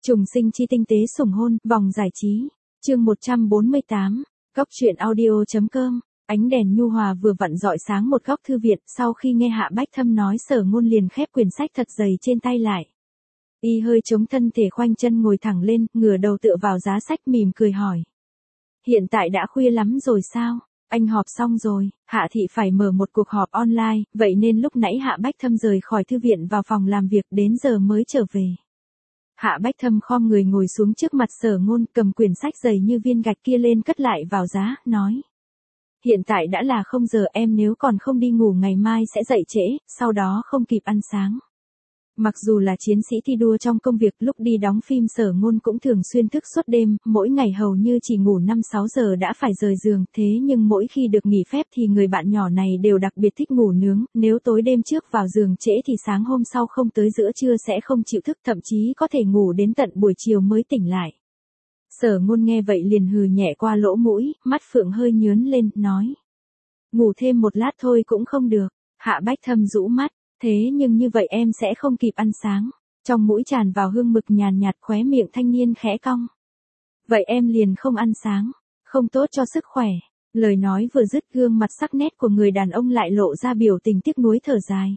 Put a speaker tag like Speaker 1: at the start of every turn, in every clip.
Speaker 1: Trùng sinh chi tinh tế sủng hôn, vòng giải trí. Chương 148. Góc truyện audio.com. Ánh đèn nhu hòa vừa vặn rọi sáng một góc thư viện, sau khi nghe Hạ Bách Thâm nói, Sở Ngôn liền khép quyển sách thật dày trên tay lại. Y hơi chống thân thể khoanh chân ngồi thẳng lên, ngửa đầu tựa vào giá sách mỉm cười hỏi. Hiện tại đã khuya lắm rồi sao? Anh họp xong rồi, Hạ Thị phải mở một cuộc họp online, vậy nên lúc nãy Hạ Bách Thâm rời khỏi thư viện vào phòng làm việc, đến giờ mới trở về. Hạ Bách Thâm khom người ngồi xuống trước mặt Sở Ngôn, cầm quyển sách dày như viên gạch kia lên cất lại vào giá, nói. Hiện tại đã là 0 giờ, em nếu còn không đi ngủ ngày mai sẽ dậy trễ, sau đó không kịp ăn sáng. Mặc dù là chiến sĩ thi đua trong công việc, lúc đi đóng phim Sở Ngôn cũng thường xuyên thức suốt đêm, mỗi ngày hầu như chỉ ngủ 5-6 giờ đã phải rời giường, thế nhưng mỗi khi được nghỉ phép thì người bạn nhỏ này đều đặc biệt thích ngủ nướng, nếu tối đêm trước vào giường trễ thì sáng hôm sau không tới giữa trưa sẽ không chịu thức, thậm chí có thể ngủ đến tận buổi chiều mới tỉnh lại. Sở Ngôn nghe vậy liền hừ nhẹ qua lỗ mũi, mắt phượng hơi nhướn lên, nói. Ngủ thêm một lát thôi cũng không được. Hạ Bách Thâm rũ mắt. Thế nhưng như vậy em sẽ không kịp ăn sáng. Trong mũi tràn vào hương mực nhàn nhạt, khóe miệng thanh niên khẽ cong. Vậy em liền không ăn sáng, không tốt cho sức khỏe. Lời nói vừa dứt, gương mặt sắc nét của người đàn ông lại lộ ra biểu tình tiếc nuối thở dài.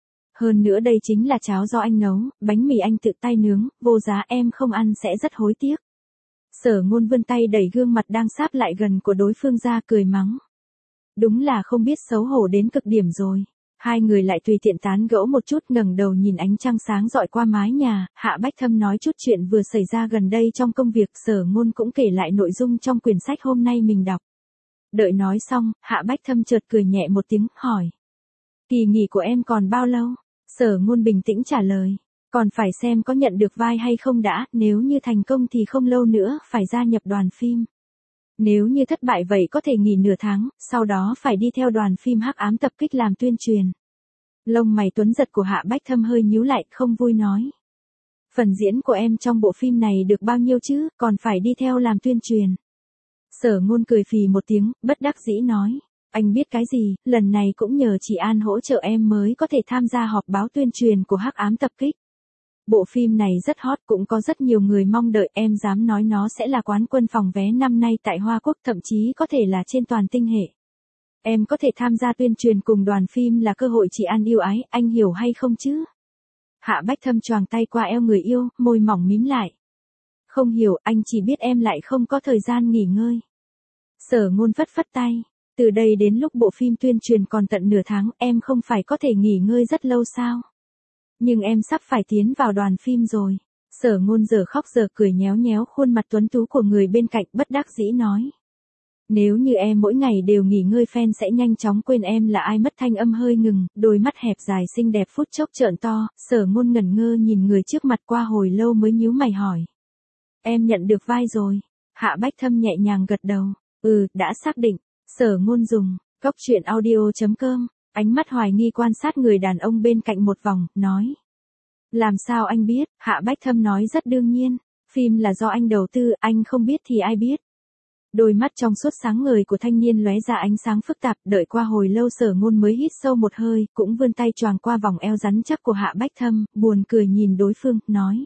Speaker 1: Hơn nữa đây chính là cháo do anh nấu, bánh mì anh tự tay nướng, vô giá, em không ăn sẽ rất hối tiếc. Sở Ngôn vươn tay đẩy gương mặt đang sáp lại gần của đối phương ra, cười mắng. Đúng là không biết xấu hổ đến cực điểm rồi. Hai người lại tùy tiện tán gẫu một chút, ngẩng đầu nhìn ánh trăng sáng rọi qua mái nhà, Hạ Bách Thâm nói chút chuyện vừa xảy ra gần đây trong công việc, Sở Ngôn cũng kể lại nội dung trong quyển sách hôm nay mình đọc. Đợi nói xong, Hạ Bách Thâm chợt cười nhẹ một tiếng, hỏi. Kỳ nghỉ của em còn bao lâu? Sở Ngôn bình tĩnh trả lời. Còn phải xem có nhận được vai hay không đã, nếu như thành công thì không lâu nữa phải gia nhập đoàn phim. Nếu như thất bại vậy có thể nghỉ nửa tháng, sau đó phải đi theo đoàn phim Hắc Ám Tập Kích làm tuyên truyền. Lông mày tuấn giật của Hạ Bách Thâm hơi nhíu lại, không vui nói. Phần diễn của em trong bộ phim này được bao nhiêu chứ, còn phải đi theo làm tuyên truyền. Sở Ngôn cười phì một tiếng, bất đắc dĩ nói. Anh biết cái gì, lần này cũng nhờ chị An hỗ trợ em mới có thể tham gia họp báo tuyên truyền của Hắc Ám Tập Kích. Bộ phim này rất hot, cũng có rất nhiều người mong đợi, em dám nói nó sẽ là quán quân phòng vé năm nay tại Hoa Quốc, thậm chí có thể là trên toàn tinh hệ. Em có thể tham gia tuyên truyền cùng đoàn phim là cơ hội chị An yêu ái, anh hiểu hay không chứ? Hạ Bách Thâm choàng tay qua eo người yêu, môi mỏng mím lại. Không hiểu, anh chỉ biết em lại không có thời gian nghỉ ngơi. Sở Ngôn phất phất tay. Từ đây đến lúc bộ phim tuyên truyền còn tận nửa tháng, em không phải có thể nghỉ ngơi rất lâu sao? Nhưng em sắp phải tiến vào đoàn phim rồi. Sở Ngôn giờ khóc giờ cười, nhéo nhéo khuôn mặt tuấn tú của người bên cạnh, bất đắc dĩ nói. Nếu như em mỗi ngày đều nghỉ ngơi, fan sẽ nhanh chóng quên em là ai mất. Thanh âm hơi ngừng, đôi mắt hẹp dài xinh đẹp phút chốc trợn to, Sở Ngôn ngẩn ngơ nhìn người trước mặt qua hồi lâu mới nhíu mày hỏi. Em nhận được vai rồi. Hạ Bách Thâm nhẹ nhàng gật đầu. Đã xác định. Sở Ngôn dùng. Góc truyện audio.com. Ánh mắt hoài nghi quan sát người đàn ông bên cạnh một vòng, nói. Làm sao anh biết? Hạ Bách Thâm nói rất đương nhiên. Phim là do anh đầu tư, anh không biết thì ai biết. Đôi mắt trong suốt sáng ngời của thanh niên lóe ra ánh sáng phức tạp, đợi qua hồi lâu Sở Ngôn mới hít sâu một hơi, cũng vươn tay choàng qua vòng eo rắn chắc của Hạ Bách Thâm, buồn cười nhìn đối phương, nói.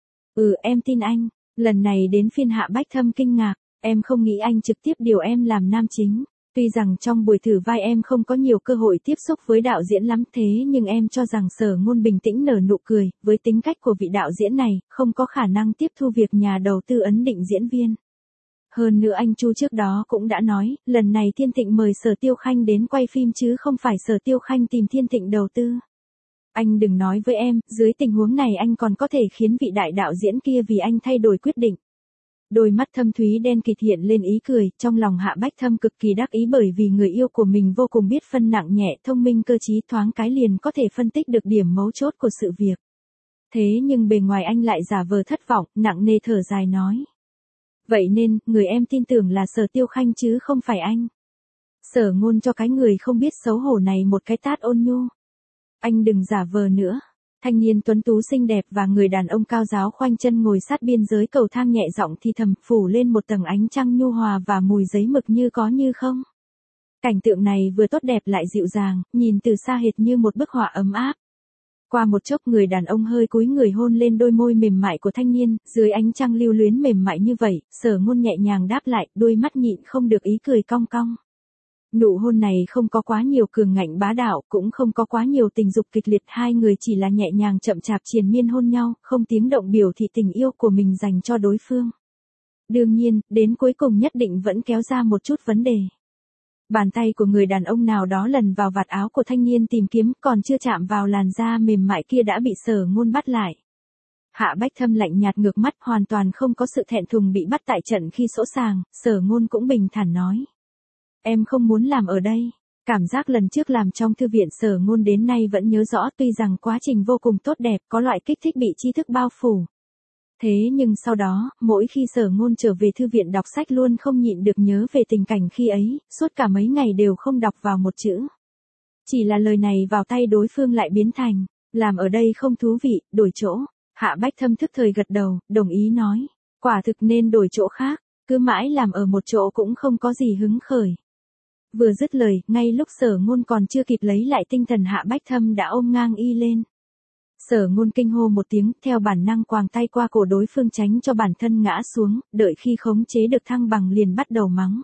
Speaker 1: Em tin anh. Lần này đến phiên Hạ Bách Thâm kinh ngạc, em không nghĩ anh trực tiếp điều em làm nam chính. Tuy rằng trong buổi thử vai em không có nhiều cơ hội tiếp xúc với đạo diễn lắm, thế nhưng em cho rằng Sở Ngôn bình tĩnh nở nụ cười, với tính cách của vị đạo diễn này, không có khả năng tiếp thu việc nhà đầu tư ấn định diễn viên. Hơn nữa anh Chu trước đó cũng đã nói, lần này Thiên Thịnh mời Sở Tiêu Khanh đến quay phim chứ không phải Sở Tiêu Khanh tìm Thiên Thịnh đầu tư. Anh đừng nói với em, dưới tình huống này anh còn có thể khiến vị đại đạo diễn kia vì anh thay đổi quyết định. Đôi mắt thâm thúy đen kịt hiện lên ý cười, trong lòng Hạ Bách Thâm cực kỳ đắc ý bởi vì người yêu của mình vô cùng biết phân nặng nhẹ, thông minh cơ trí, thoáng cái liền có thể phân tích được điểm mấu chốt của sự việc. Thế nhưng bề ngoài anh lại giả vờ thất vọng, nặng nề thở dài nói. Vậy nên, người em tin tưởng là Sở Tiêu Khanh chứ không phải anh. Sở Ngôn cho cái người không biết xấu hổ này một cái tát ôn nhu. Anh đừng giả vờ nữa. Thanh niên tuấn tú xinh đẹp và người đàn ông cao giáo khoanh chân ngồi sát biên giới cầu thang nhẹ giọng thì thầm, phủ lên một tầng ánh trăng nhu hòa và mùi giấy mực như có như không. Cảnh tượng này vừa tốt đẹp lại dịu dàng, nhìn từ xa hệt như một bức họa ấm áp. Qua một chốc người đàn ông hơi cúi người hôn lên đôi môi mềm mại của thanh niên, dưới ánh trăng lưu luyến mềm mại như vậy, Sở Ngôn nhẹ nhàng đáp lại, đôi mắt nhịn không được ý cười cong cong. Nụ hôn này không có quá nhiều cường ngạnh bá đạo, cũng không có quá nhiều tình dục kịch liệt, hai người chỉ là nhẹ nhàng chậm chạp triền miên hôn nhau, không tiếng động biểu thị tình yêu của mình dành cho đối phương. Đương nhiên, đến cuối cùng nhất định vẫn kéo ra một chút vấn đề. Bàn tay của người đàn ông nào đó lần vào vạt áo của thanh niên tìm kiếm, còn chưa chạm vào làn da mềm mại kia đã bị Sở Ngôn bắt lại. Hạ Bách Thâm lạnh nhạt ngược mắt, hoàn toàn không có sự thẹn thùng bị bắt tại trận khi sỗ sàng, Sở Ngôn cũng bình thản nói. Em không muốn làm ở đây. Cảm giác lần trước làm trong thư viện Sở Ngôn đến nay vẫn nhớ rõ, tuy rằng quá trình vô cùng tốt đẹp, có loại kích thích bị tri thức bao phủ. Thế nhưng sau đó, mỗi khi Sở Ngôn trở về thư viện đọc sách luôn không nhịn được nhớ về tình cảnh khi ấy, suốt cả mấy ngày đều không đọc vào một chữ. Chỉ là lời này vào tay đối phương lại biến thành, làm ở đây không thú vị, đổi chỗ. Hạ Bách Thâm thức thời gật đầu, đồng ý nói, quả thực nên đổi chỗ khác, cứ mãi làm ở một chỗ cũng không có gì hứng khởi. Vừa dứt lời, ngay lúc Sở Ngôn còn chưa kịp lấy lại tinh thần, Hạ Bách Thâm đã ôm ngang y lên. Sở Ngôn kinh hô một tiếng, theo bản năng quàng tay qua cổ đối phương tránh cho bản thân ngã xuống, đợi khi khống chế được thăng bằng liền bắt đầu mắng.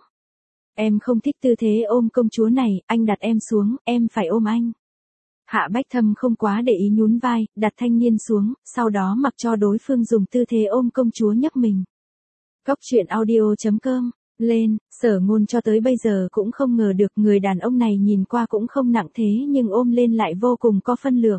Speaker 1: Em không thích tư thế ôm công chúa này, anh đặt em xuống, em phải ôm anh. Hạ Bách Thâm không quá để ý nhún vai, đặt thanh niên xuống, sau đó mặc cho đối phương dùng tư thế ôm công chúa nhấc mình. Góc truyện audio.com lên, Sở Ngôn cho tới bây giờ cũng không ngờ được người đàn ông này nhìn qua cũng không nặng thế nhưng ôm lên lại vô cùng có phân lượng.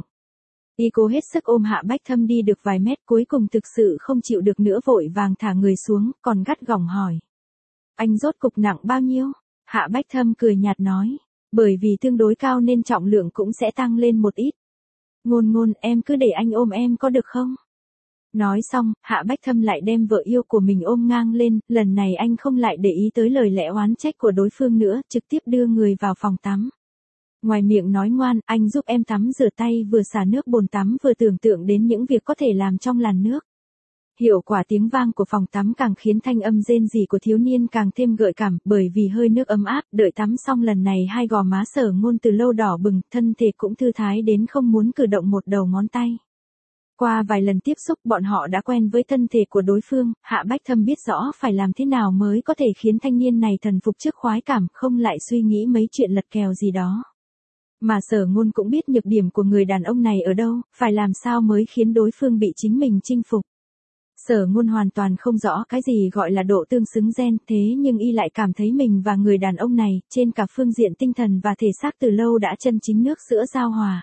Speaker 1: Y cố hết sức ôm Hạ Bách Thâm đi được vài mét, cuối cùng thực sự không chịu được nữa vội vàng thả người xuống, còn gắt gỏng hỏi. Anh rốt cục nặng bao nhiêu? Hạ Bách Thâm cười nhạt nói. Bởi vì tương đối cao nên trọng lượng cũng sẽ tăng lên một ít. Ngôn, em cứ để anh ôm em có được không? Nói xong, Hạ Bách Thâm lại đem vợ yêu của mình ôm ngang lên, lần này anh không lại để ý tới lời lẽ oán trách của đối phương nữa, trực tiếp đưa người vào phòng tắm. Ngoài miệng nói ngoan, anh giúp em tắm rửa tay, vừa xả nước bồn tắm vừa tưởng tượng đến những việc có thể làm trong làn nước. Hiệu quả tiếng vang của phòng tắm càng khiến thanh âm rên rỉ của thiếu niên càng thêm gợi cảm, bởi vì hơi nước ấm áp, đợi tắm xong lần này hai gò má Sở Ngôn từ lâu đỏ bừng, thân thể cũng thư thái đến không muốn cử động một đầu ngón tay. Qua vài lần tiếp xúc bọn họ đã quen với thân thể của đối phương, Hạ Bách Thâm biết rõ phải làm thế nào mới có thể khiến thanh niên này thần phục trước khoái cảm, không lại suy nghĩ mấy chuyện lật kèo gì đó. Mà Sở Ngôn cũng biết nhược điểm của người đàn ông này ở đâu, phải làm sao mới khiến đối phương bị chính mình chinh phục. Sở Ngôn hoàn toàn không rõ cái gì gọi là độ tương xứng gen, thế nhưng y lại cảm thấy mình và người đàn ông này, trên cả phương diện tinh thần và thể xác từ lâu đã chân chính nước sữa giao hòa.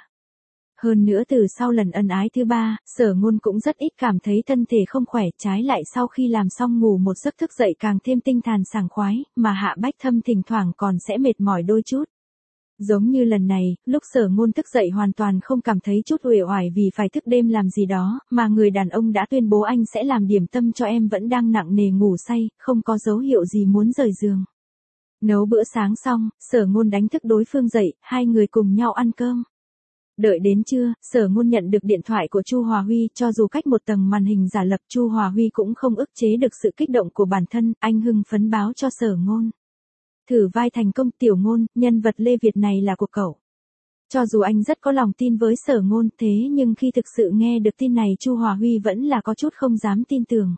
Speaker 1: Hơn nữa từ sau lần ân ái thứ 3, Sở Ngôn cũng rất ít cảm thấy thân thể không khỏe, trái lại sau khi làm xong ngủ một giấc thức dậy càng thêm tinh thần sảng khoái, mà Hạ Bách Thâm thỉnh thoảng còn sẽ mệt mỏi đôi chút. Giống như lần này, lúc Sở Ngôn thức dậy hoàn toàn không cảm thấy chút uể oải vì phải thức đêm làm gì đó, mà người đàn ông đã tuyên bố anh sẽ làm điểm tâm cho em vẫn đang nặng nề ngủ say, không có dấu hiệu gì muốn rời giường. Nấu bữa sáng xong, Sở Ngôn đánh thức đối phương dậy, hai người cùng nhau ăn cơm. Đợi đến trưa, Sở Ngôn nhận được điện thoại của Chu Hòa Huy, cho dù cách một tầng màn hình giả lập, Chu Hòa Huy cũng không ức chế được sự kích động của bản thân, anh hưng phấn báo cho Sở Ngôn. Thử vai thành công, Tiểu Ngôn, nhân vật Lê Việt này là của cậu. Cho dù anh rất có lòng tin với Sở Ngôn, thế nhưng khi thực sự nghe được tin này Chu Hòa Huy vẫn là có chút không dám tin tưởng.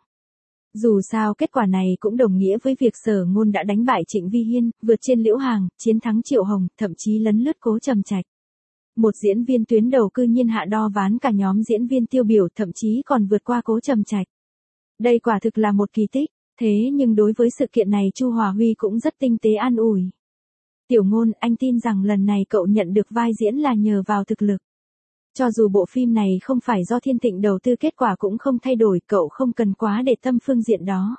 Speaker 1: Dù sao kết quả này cũng đồng nghĩa với việc Sở Ngôn đã đánh bại Trịnh Vi Hiên, vượt trên Liễu Hàng, chiến thắng Triệu Hồng, thậm chí lấn lướt Cố Trầm Trạch. Một diễn viên tuyến đầu cư nhiên hạ đo ván cả nhóm diễn viên tiêu biểu, thậm chí còn vượt qua Cố Trầm Trạch. Đây quả thực là một kỳ tích, thế nhưng đối với sự kiện này Chu Hòa Huy cũng rất tinh tế an ủi. Tiểu Ngôn, anh tin rằng lần này cậu nhận được vai diễn là nhờ vào thực lực. Cho dù bộ phim này không phải do Thiên Thịnh đầu tư, kết quả cũng không thay đổi, cậu không cần quá để tâm phương diện đó.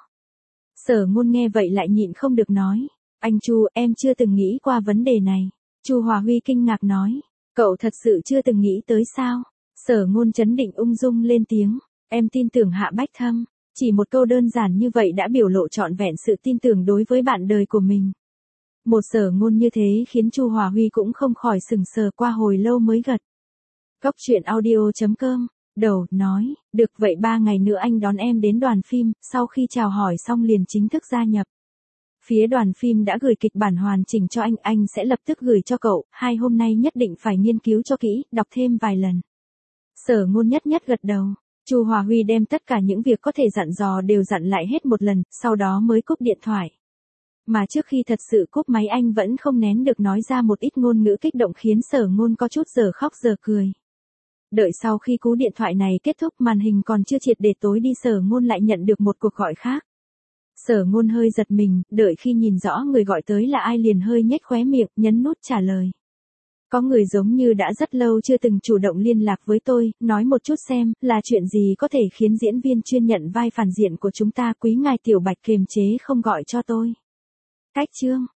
Speaker 1: Sở Ngôn nghe vậy lại nhịn không được nói. Anh Chu, em chưa từng nghĩ qua vấn đề này. Chu Hòa Huy kinh ngạc nói. Cậu thật sự chưa từng nghĩ tới sao? Sở Ngôn trấn định ung dung lên tiếng. Em tin tưởng Hạ Bách Thâm. Chỉ một câu đơn giản như vậy đã biểu lộ trọn vẹn sự tin tưởng đối với bạn đời của mình. Một Sở Ngôn như thế khiến Chu Hòa Huy cũng không khỏi sững sờ, qua hồi lâu mới gật. Góc truyện audio.com, đầu, nói, được vậy 3 ngày nữa anh đón em đến đoàn phim, sau khi chào hỏi xong liền chính thức gia nhập. Phía đoàn phim đã gửi kịch bản hoàn chỉnh cho anh sẽ lập tức gửi cho cậu, 2 hôm nay nhất định phải nghiên cứu cho kỹ, đọc thêm vài lần. Sở Ngôn nhất nhất gật đầu. Chu Hòa Huy đem tất cả những việc có thể dặn dò đều dặn lại hết một lần, sau đó mới cúp điện thoại. Mà trước khi thật sự cúp máy anh vẫn không nén được nói ra một ít ngôn ngữ kích động khiến Sở Ngôn có chút giờ khóc giờ cười. Đợi sau khi cú điện thoại này kết thúc màn hình còn chưa triệt để tối đi Sở Ngôn lại nhận được một cuộc gọi khác. Sở Ngôn hơi giật mình, đợi khi nhìn rõ người gọi tới là ai liền hơi nhếch khóe miệng, nhấn nút trả lời. Có người giống như đã rất lâu chưa từng chủ động liên lạc với tôi, nói một chút xem, là chuyện gì có thể khiến diễn viên chuyên nhận vai phản diện của chúng ta Quý ngài Tiểu Bạch kiềm chế không gọi cho tôi. Cách chương